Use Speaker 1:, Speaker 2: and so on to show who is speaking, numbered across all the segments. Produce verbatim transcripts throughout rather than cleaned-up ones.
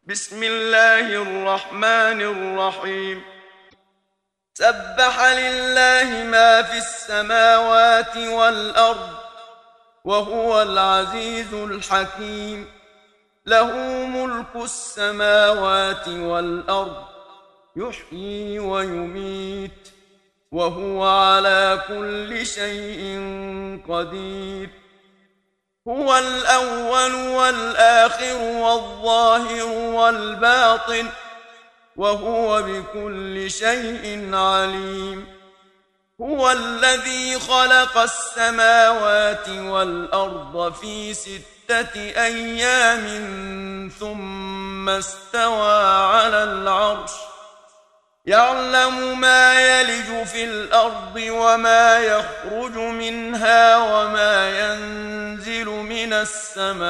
Speaker 1: بسم الله الرحمن الرحيم. سبح لله ما في السماوات والأرض وهو العزيز الحكيم. له ملك السماوات والأرض يحيي ويميت وهو على كل شيء قدير. هو الأول والآخر والظاهر والباطن وهو بكل شيء عليم. هو الذي خلق السماوات والأرض في ستة أيام ثم استوى على العرش يعلم ما يلج في الأرض وما يخرج منها وما ينزل من السماء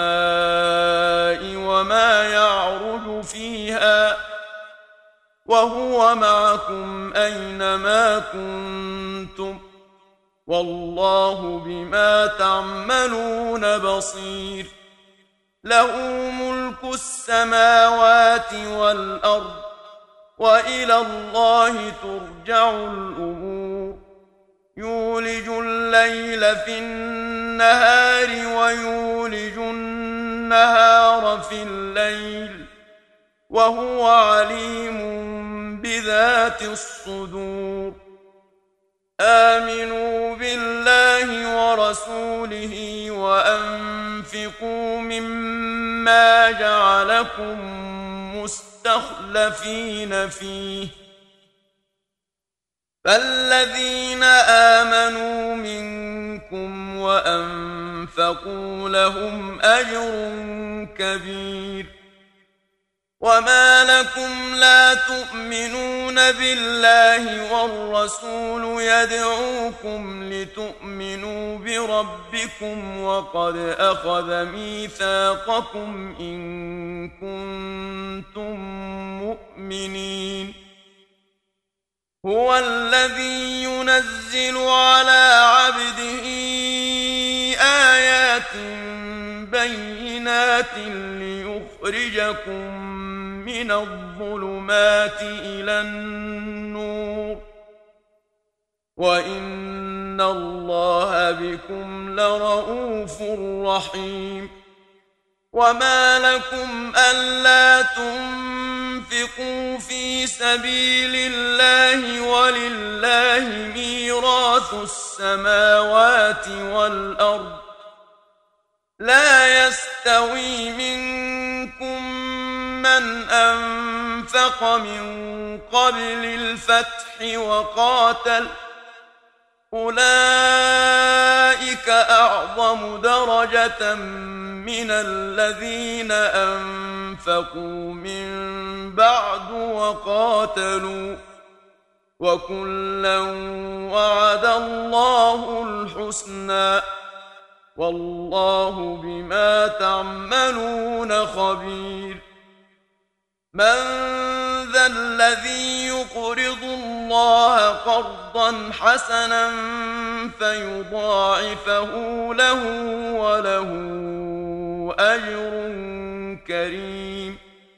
Speaker 1: وما يعرج فيها وهو معكم أينما كنتم والله بما تعملون بصير. له ملك السماوات والأرض وإلى الله ترجع الأمور. يولج الليل في النهار ويولج النهار في الليل وهو عليم بذات الصدور. آمنوا بالله ورسوله وأنفقوا مما جعلكم مستخلفين فيه فالذين آمنوا منكم وأنفقوا لهم أجر كبير. وما لكم لا تؤمنون بالله والرسول يدعوكم لتؤمنوا بربكم وقد أخذ ميثاقكم إن كنتم مؤمنين. هو الذي ينزل على عبده آيات بينات ليخرجكم من الظلمات إلى النور وإن الله بكم لرؤوف رحيم. وما لكم ألا تنفقوا في سبيل الله ولله ميراث السماوات والأرض لا يستوي منكم من أنفق من قبل الفتح وقاتل أولئك أعظم درجة من الذين أنفقوا من بعد وقاتلوا وكلا وعد الله الحسنى والله بما تعملون خبير. من ذا الذي يقرض الله قرضا حسنا فيضاعفه له وله أجر كريم.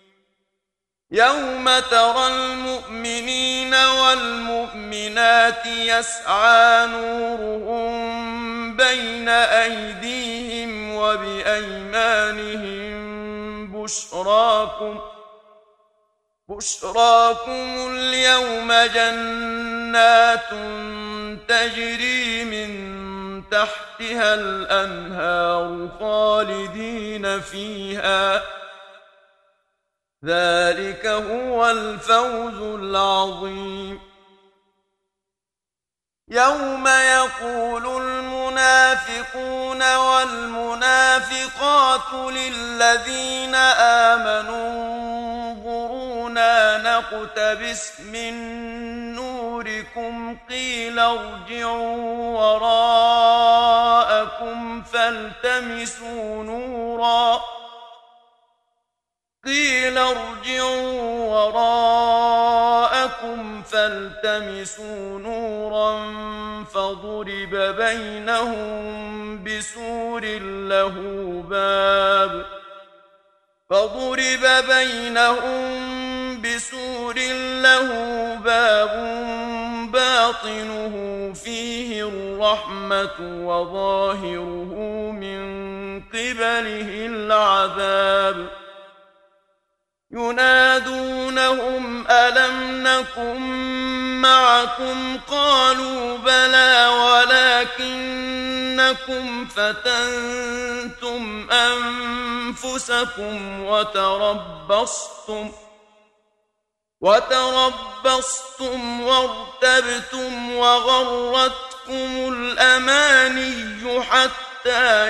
Speaker 1: يوم ترى المؤمنين والمؤمنات يسعى نورهم بين أيديهم وبأيمانهم بشراكم بشراكم اليوم جنات تجري من تحتها الأنهار خالدين فيها ذلك هو الفوز العظيم. يوم يقول المنافقون والمنافقات للذين آمنوا انظرونا نقتبس من نوركم قيل ارجعوا وراءكم فالتمسوا نورا قيل ارجعوا وراءكم فالتمسوا نورا فضرب بينهم بسور له باب فضرب بينهم بسور له باب باطنه فيه الرحمة وظاهره من قبله العذاب ينادونهم ألم نكن معكم قالوا بلى ولكنكم فتنتم أنفسكم وتربصتم وتربصتم وارتبتم وغرتكم الأماني حتى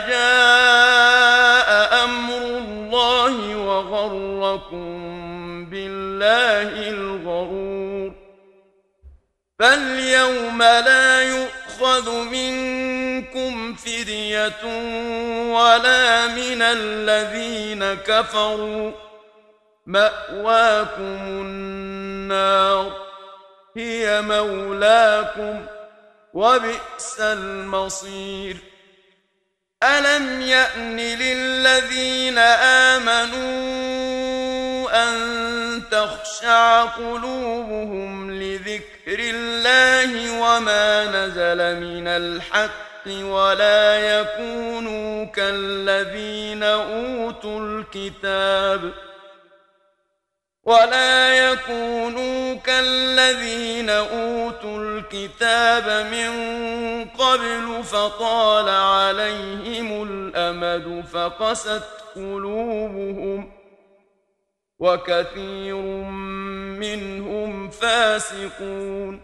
Speaker 1: جاء أمر الله وغركم بالله الغرور فاليوم لا يؤخذ منكم فدية ولا من الذين كفروا مأواكم النار هي مولاكم وبئس المصير ألم يأن للذين آمنوا أن تخشع قلوبهم لذكر الله وما نزل من الحق ولا يكونوا كالذين أوتوا الكتاب ولا يكونوا كالذين أوتوا الكتاب من قبل فطال عليهم الأمد فقست قلوبهم وكثير منهم فاسقون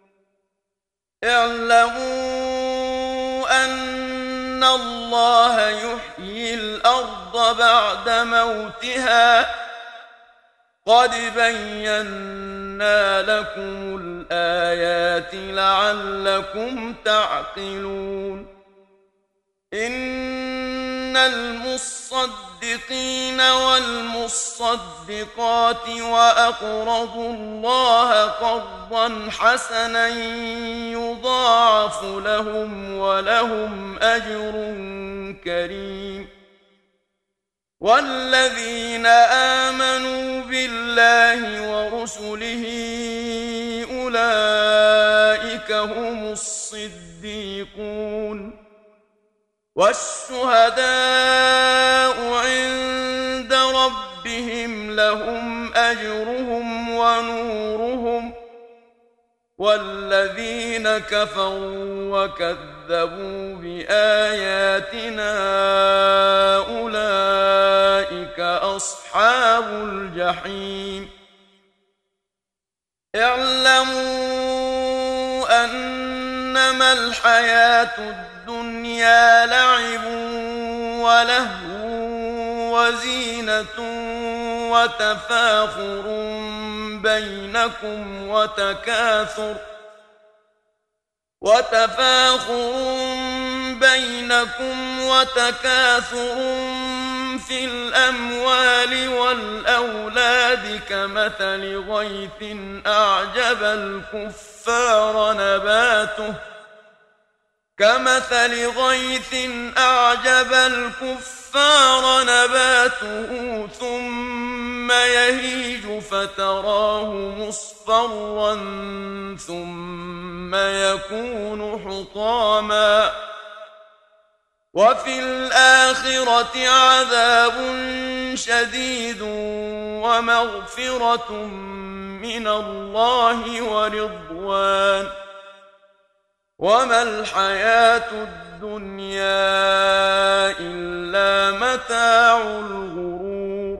Speaker 1: اعلموا أن الله يحيي الأرض بعد موتها قد بينا لكم الآيات لعلكم تعقلون إن المصدقين والمصدقات وأقرضوا الله قرضا حسنا يضاعف لهم ولهم أجر كريم والذين آمنوا بالله ورسله أولئك هم الصديقون والشهداء عند ربهم لهم أجرهم ونورهم والذين كفروا وكذبوا بآياتنا أولئك أصحاب الجحيم اعلموا أنما الحياة الدنيا لعب ولهو وزينة وتفاخر بينكم وتكاثر وتفاخر بينكم وتكاثر في الأموال والأولاد كمثل غيث أعجب الكفار نباته كمثل غيث أعجب الكفار نباته ثم يهيج فتراه مصفرا ثم يكون حطاما وفي الآخرة عذاب شديد ومغفرة من الله ورضوان وما الحياة الدنيا إلا متاع الغرور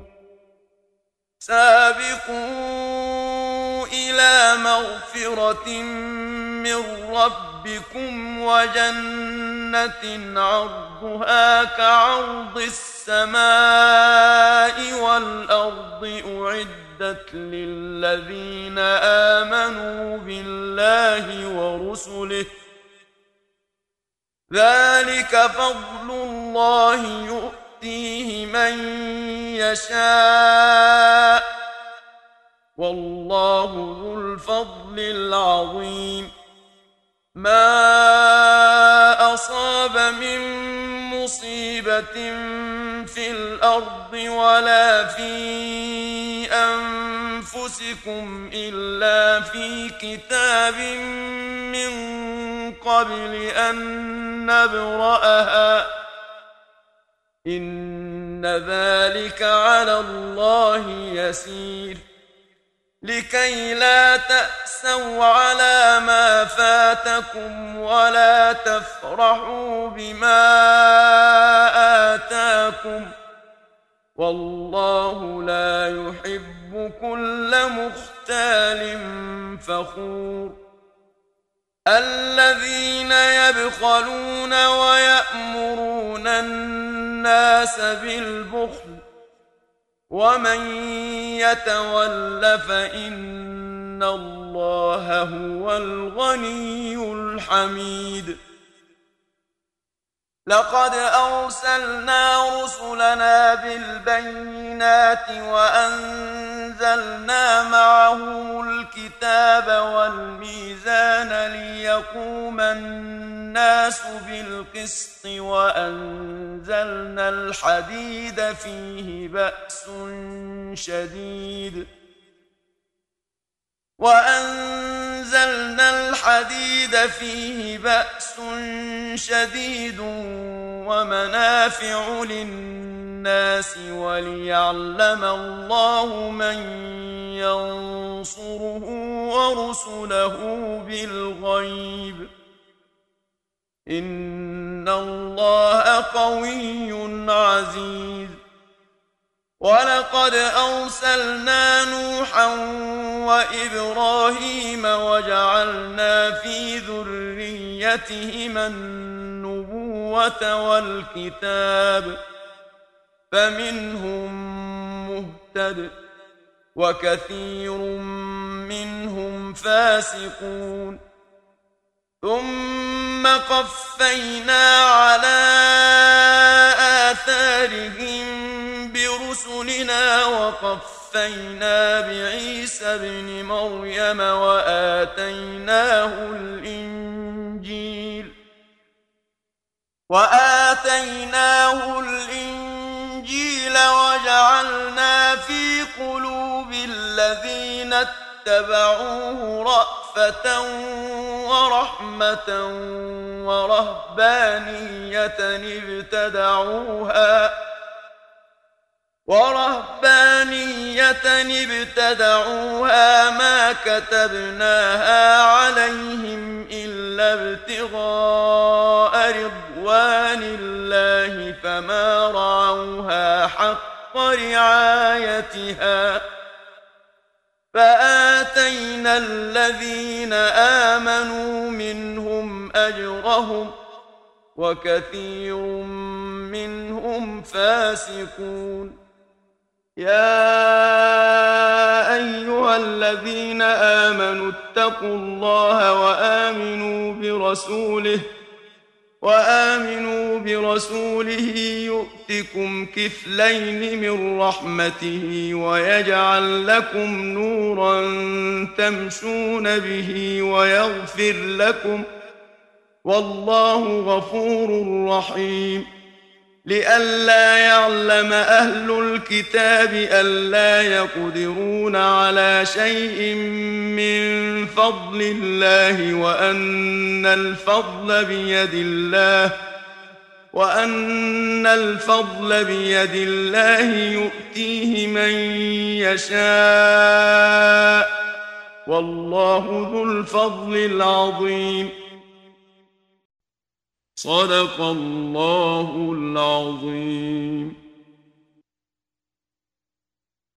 Speaker 1: سابقوا إلى مغفرة من ربكم وجنة عرضها كعرض السماء والأرض أعدت للذين آمنوا بالله ورسله ذلك فضل الله يؤتيه من يشاء والله ذو الفضل العظيم ما أصاب من مصيبة في الأرض ولا في أنفسكم إلا في كتاب من قبل أن نبرأها إن ذلك على الله يسير لكي لا تأسوا على ما فاتكم ولا تفرحوا بما آتاكم والله لا يحب كل مختال فخور الذين يبخلون ويأمرون الناس بالبخل ومن يتول فإن الله هو الغني الحميد لقد أرسلنا رسلنا بالبينات وأنزلنا معهم الكتاب والميزان ليقوم الناس بالقسط وأنزلنا الحديد فيه بأس شديد وأنزلنا الحديد فيه بأس شديد ومنافع للناس وليعلم الله من ينصره ورسله بالغيب إن الله قوي عزيز ولقد أرسلنا نوحا وإبراهيم وجعلنا في ذريتهما النبوة والكتاب فمنهم مهتد وكثير منهم فاسقون ثم قفينا على آثارهم برسلنا وقفينا بعيسى ابن مريم وآتيناه الإنجيل وآتيناه الإنجيل وجعلنا في قلوب الذين اتبعوه رأفة ورحمة ورهبانية ابتدعوها ورهبانية ابتدعوها ما كتبناها عليهم إلا ابتغاء رضوان الله فما رعوها حق رعايتها فآتينا الذين آمنوا منهم أجرهم وكثير منهم فاسقون يا أيها الذين آمنوا اتقوا الله وآمنوا برسوله وآمنوا برسوله يؤتكم كفلين من رحمته ويجعل لكم نورا تمشون به ويغفر لكم والله غفور رحيم لئلا يعلم أهل الكتاب ألا يقدرون على شيء من فضل الله وأن الفضل بيد الله وأن الفضل بيد الله يؤتيه من يشاء والله ذو الفضل العظيم صدق الله العظيم.